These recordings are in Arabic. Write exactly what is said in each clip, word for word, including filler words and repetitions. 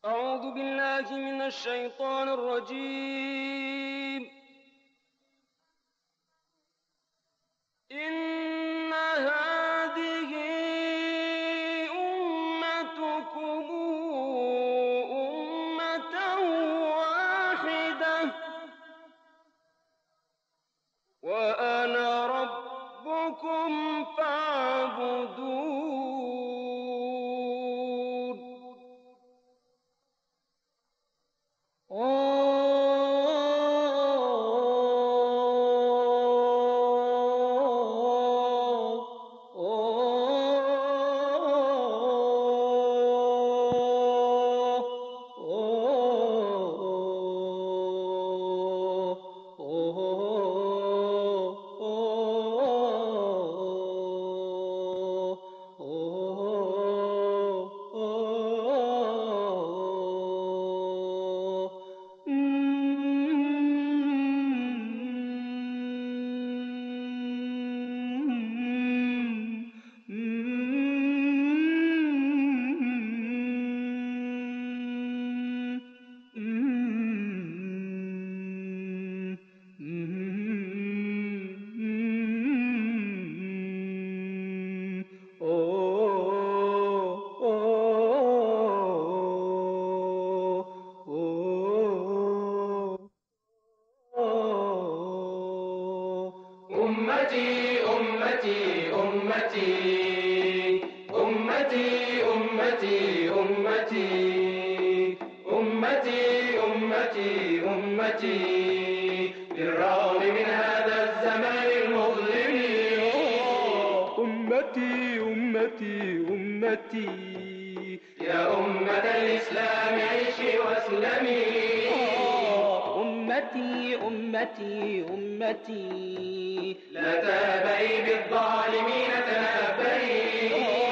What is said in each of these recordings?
أعوذ بالله من الشيطان الرجيم. إن هذه أمتكم أمة واحدة وأنا ربكم فاعبدون. أمتي أمتي أمتي أمتي أمتي أمتي أمتي أمتي أمتي بالرغم من هذا الزمان المظلم. أمتي أمتي أمتي يا أمة الإسلام عيشي واسلمي. أمتي أمتي أمتي لا تابعي بالظالمين تنابري.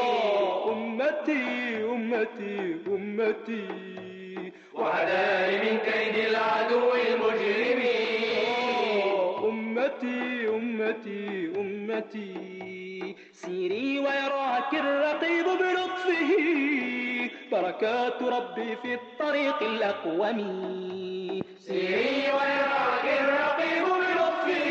أمتي أمتي أمتي وحذاري من كيد العدو المجرم. أمتي أمتي أمتي سيري ويراك الرقيب بلطفه بركات ربي في الطريق الأقوم. سيري ويراك الرقيب بلطفه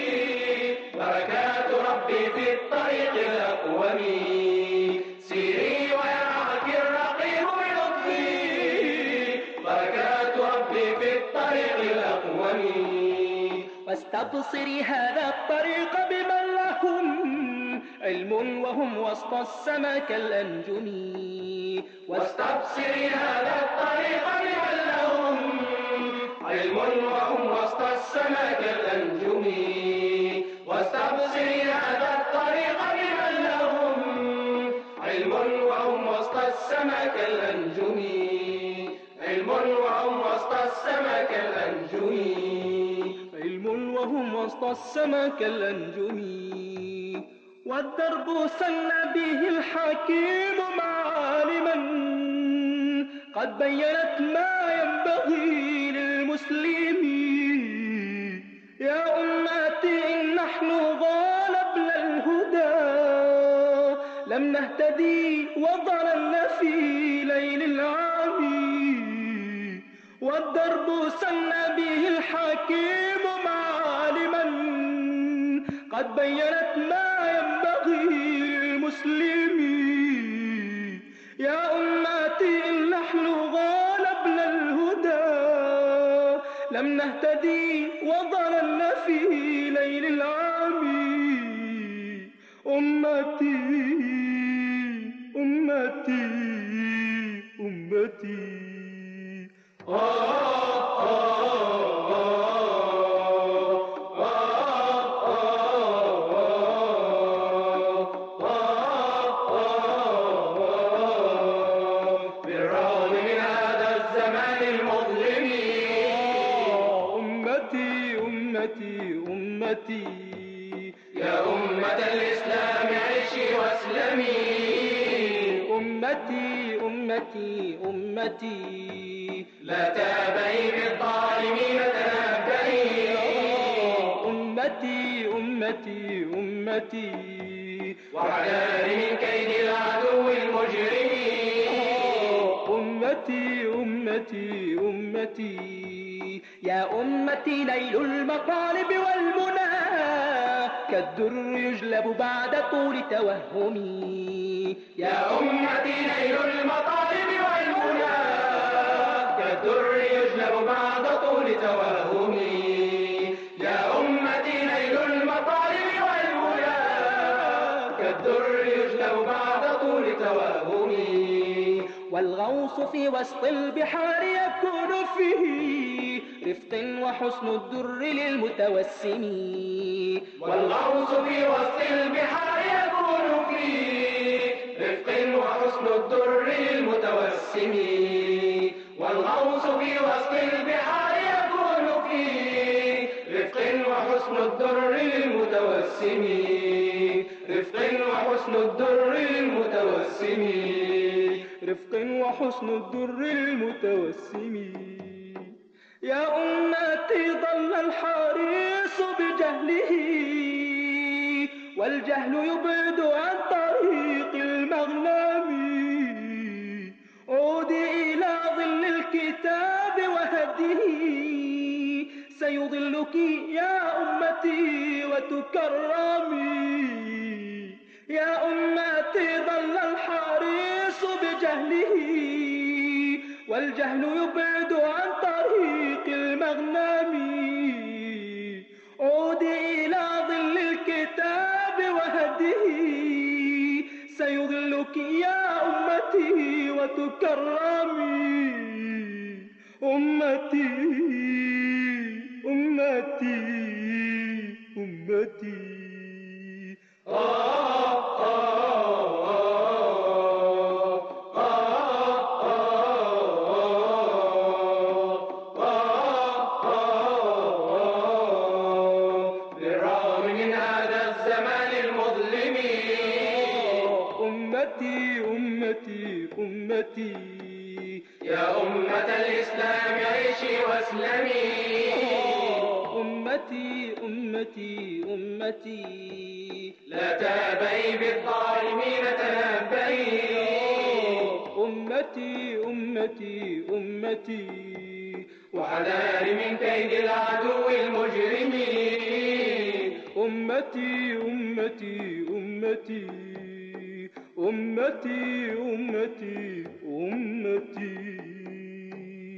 بركات ربي في الطريق الأقوم. سيري ويراك الرقيب بلطفه بركات ربي في الطريق الأقوم. واستبصري هذا الطريق بمن لهم علم وهم وسط السما كالأنجم. واستبصري هذا الطريق بمن لهم علم وهم وسط السما كالأنجم. واستبصري هذا الطريق بمن لهم علم وهم وسط السما كالأنجم. علم وهم وسط السما كالأنجم. علم وهم وسط السما كالأنجم. والدرب سن به الحكيم معالما قد بينت ما ينبغي للمسلمين. يا أمتي إن نحن غالبنا الهدى لم نهتدي وضللنا في ليل العام. والدرب سن به الحكيم معالما قد بينت ما ينبغي للمسلمين. يا أمتي إن نحن غالبنا الهدى لم نهتدي وضللنا في ليل العام. أمتي أمتي أمتي بالرغم من هذا الزمان المظلم. أمتي أمتي أمتي يا أمة الإسلام عيشي واسلمي. أمتي أمتي أمتي لا تابعي بالظالمين تنبهي. أمتي أمتي أمتي واحذري من كيد العدو المجرم. أمتي أمتي أمتي أمتي يا أمتي نيل المطالب والمنى كالدر يجلب بعد طول توهمي يا أمتي نيل المطالب والمنى كالدر يجلب بعد طول توهمي يا أمتي نيل المطالب والمنى كالدر يجلب بعد طول توهمي والغوص في وسط البحار يكون فيه رفق وحسن الدر للمتوسم والغوص في وسط البحار يكون فيه رفق وحسن الدر للمتوسم والغوص في وسط البحار يكون فيه رفق وحسن الدر للمتوسم رفق وحسن الدر للمتوسم رفق وحسن الدر المتوسم يا أمتي ضل الحريص بجهله والجهل يبعد عن طريق المغنم عودي إلى ظل الكتاب وهديه سيضلك يا أمتي وتكرمي يا أمتي ضل الحريص بجهله والجهل يبعد عن طريق المغنم عودي إلى ظل الكتاب وهديه سيضلك يا أمتي وتكرمي أمتي أمتي أمتي أمتي أمتي أمتي يا أمة الإسلام عيشي واسلمي أمتي أمتي أمتي لا تابي بالظالمين تنبئي أمتي أمتي أمتي وحذاري من كيد العدو المجرمين أمتي أمتي أمتي أمتي أمتي أمتي